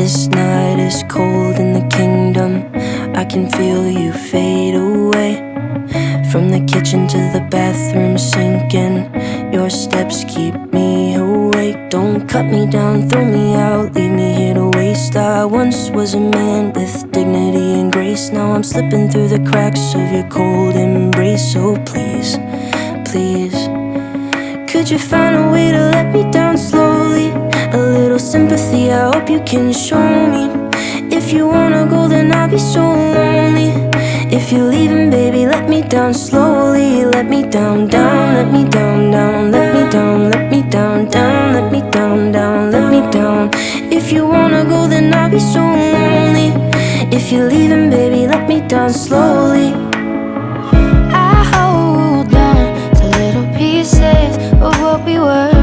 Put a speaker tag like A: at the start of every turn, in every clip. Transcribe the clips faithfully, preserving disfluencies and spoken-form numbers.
A: This night is cold in the kingdom. I can feel you fade away. From the kitchen to the bathroom sinking, your steps keep me awake. Don't cut me down, throw me out, leave me here to waste. I once was a man with dignity and grace. Now I'm slipping through the cracks of your cold embrace. So please, please, could you find a way to let me down slowly? A little sympathy, I hope you can show me. If you wanna go, then I'll be so lonely. If you're leaving, baby, let me down slowly. Let me down, down, let me down, down, let me down, let me down, down, let me down, down, let me down. If you wanna go, then I'll be so lonely. If you're leaving, baby, let me down slowly.
B: I hold on to little pieces of what we were.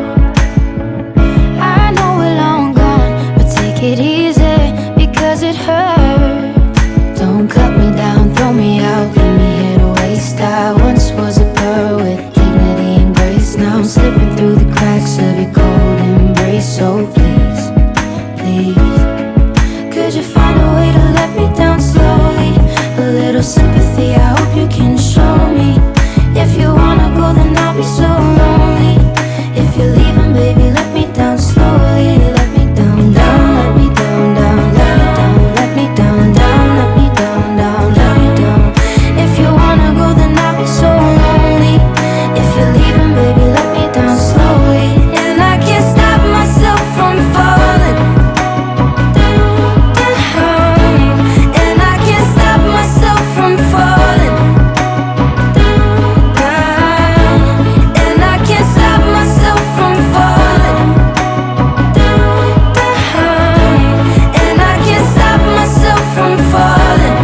B: I know we're long gone, but take it easy because it hurts. Don't cut me down, throw me out, leave me here to waste. I once was a pearl with dignity and grace. Now I'm slipping through the cracks of your cold embrace. So please, please, could you find a way to let me down slowly? A little sympathy, I hope you can show me. If you wanna go, then I'll be so lonely. If you're leaving, baby, let me down slowly. Let me down, down, let me down, down, let me down, let me down, down, let me down, down, let me down. If you wanna go, then I'll be so lonely. If you're leaving, baby, let me down slowly. And I can't stop myself from falling down. And I can't stop myself from falling down. And I can't stop myself from falling down. And I can't stop myself from falling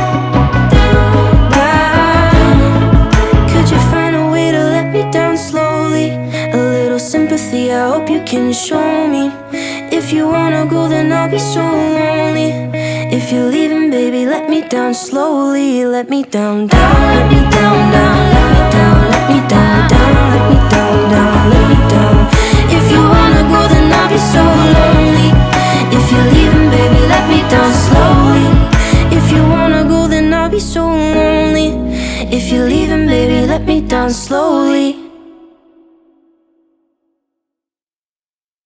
B: down. Could you find a way to let me down slowly? A little sympathy, I hope you can show me. If you wanna go, then I'll be so lonely. If you're leaving, baby, let me down slowly. Let me down, down, let me down, down, let me down, let me down, down, let me down, down, let me down. If you wanna go, then I'll be so lonely. If you're leaving, baby, let me down slowly. If you wanna go, then I'll be so lonely. If you're leaving, baby, let me down slowly.